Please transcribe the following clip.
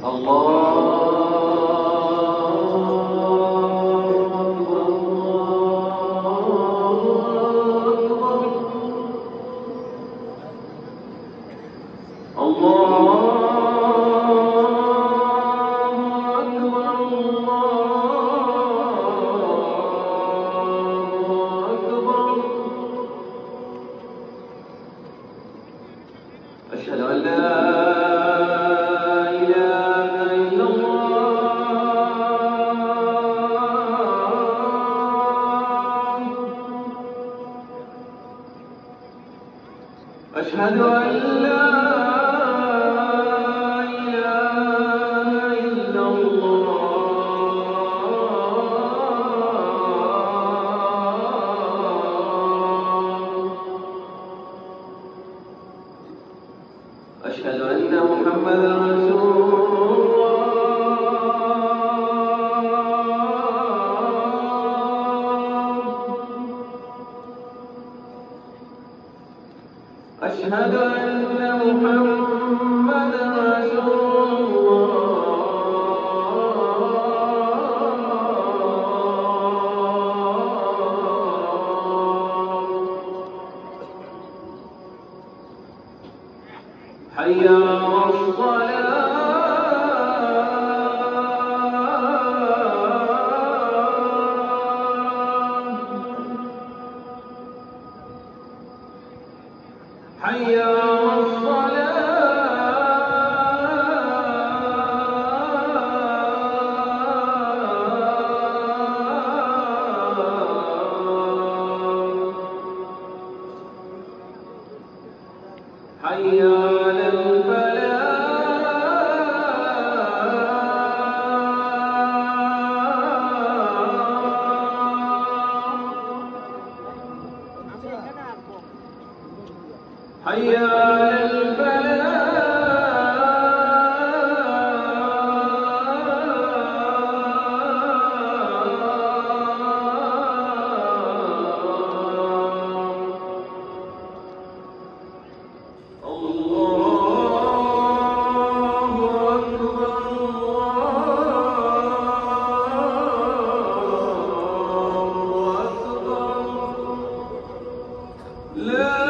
أشهد أن لا إله إلا الله. أشهد أن لا إله إلا الله. أشهد أن محمدا رسول الله. أشهد أن محمدا رسول الله. حي على الصلاة. حي على الصلاة. حي على حي على الله أكبر. الله أكبر. لا